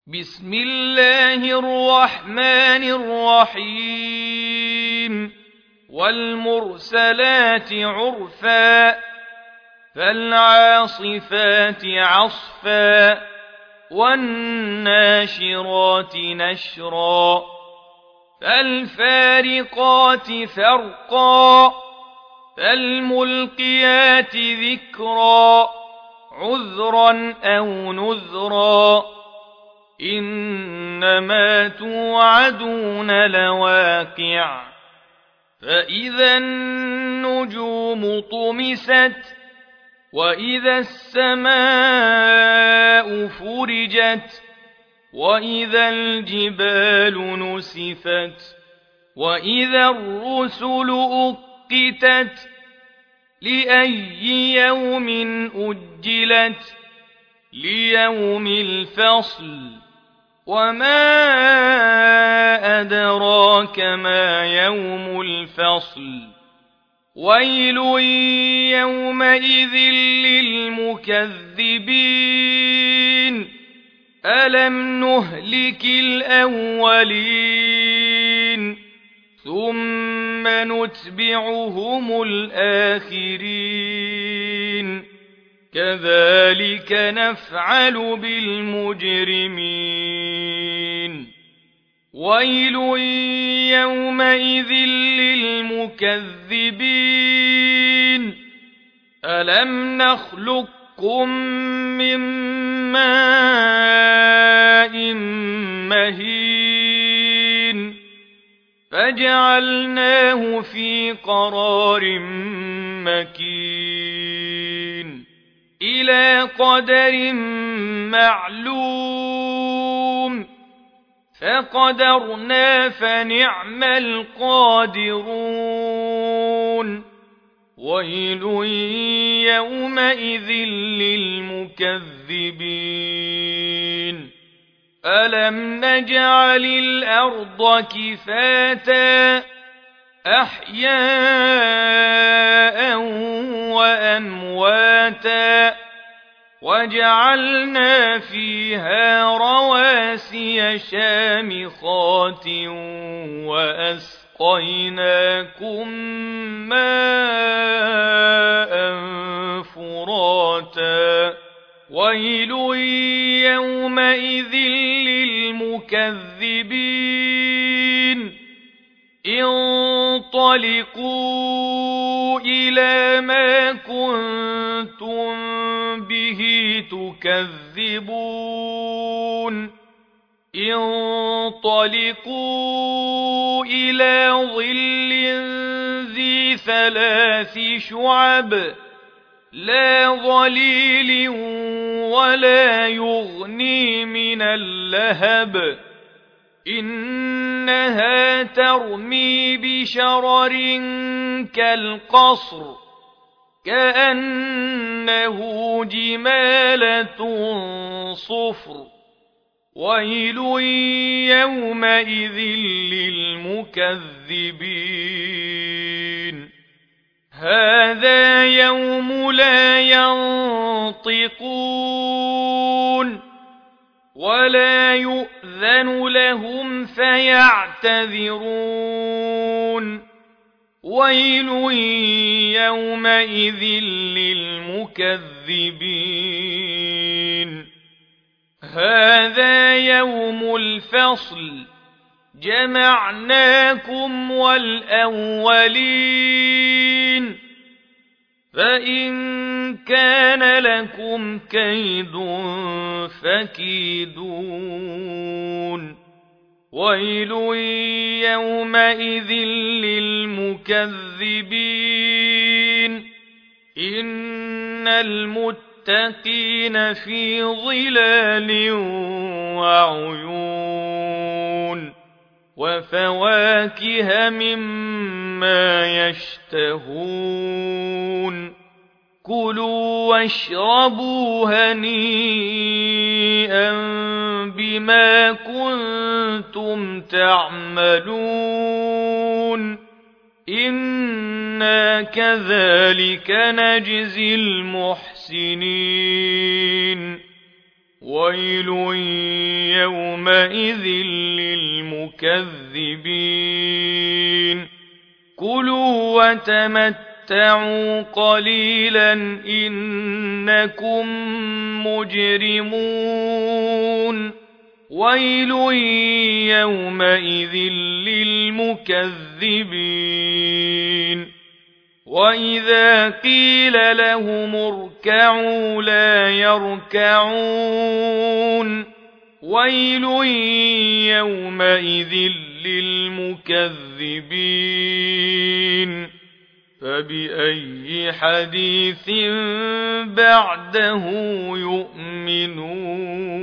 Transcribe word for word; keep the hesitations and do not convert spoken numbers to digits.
بسم الله الرحمن الرحيم والمرسلات عرفا فالعاصفات عصفا والناشرات نشرا فالفارقات فرقا فالملقيات ذكرا عذرا أو نذرا إنما توعدون لواقع فإذا النجوم طمست وإذا السماء فرجت وإذا الجبال نسفت وإذا الرسل أقتت لأي يوم أجلت ليوم الفصل وما أدراك ما يوم الفصل ويل يومئذ للمكذبين ألم نهلك الأولين ثم نتبعهم الآخرين كذلك نفعل بالمجرمين ويل يومئذ للمكذبين ألم نخلقكم من ماء مهين فجعلناه في قرار مكين إلى قدر معلوم فقدرنا فنعم القادرون ويل يومئذ للمكذبين ألم نجعل الأرض كفاتا أحياء وأمواتا وجعلنا فيها رواسي شامخات وأسقيناكم ماء فراتا ويل يومئذ للمكذبين انطلقوا إلى ما كنتم به تكذبون انطلقوا إلى ظل ذي ثلاث شعب لا ظليل ولا يغني من اللهب إنها ترمي بشرر كالقصر كأنه جمالة صفر ويل يومئذ للمكذبين هذا يوم لا ينطقون ولا يؤذن لهم فيعتذرون ويل يومئذ للمكذبين هذا يوم الفصل جمعناكم والأولين فإن كان لكم كيد فكيدون ويل يومئذ للمكذبين إن المتقين في ظلال وعيون وفواكه مما يشتهون كلوا واشربوا هنيئا بما كنتم تعملون إنا كذلك نجزي المحسنين ويل يومئذ للمكذبين كلوا وتمتعوا قليلا إنكم مجرمون ويل يومئذ للمكذبين وإذا قيل لهم اركعوا لا يركعون ويل يومئذ للمكذبين فبأي حديث بعده يؤمنون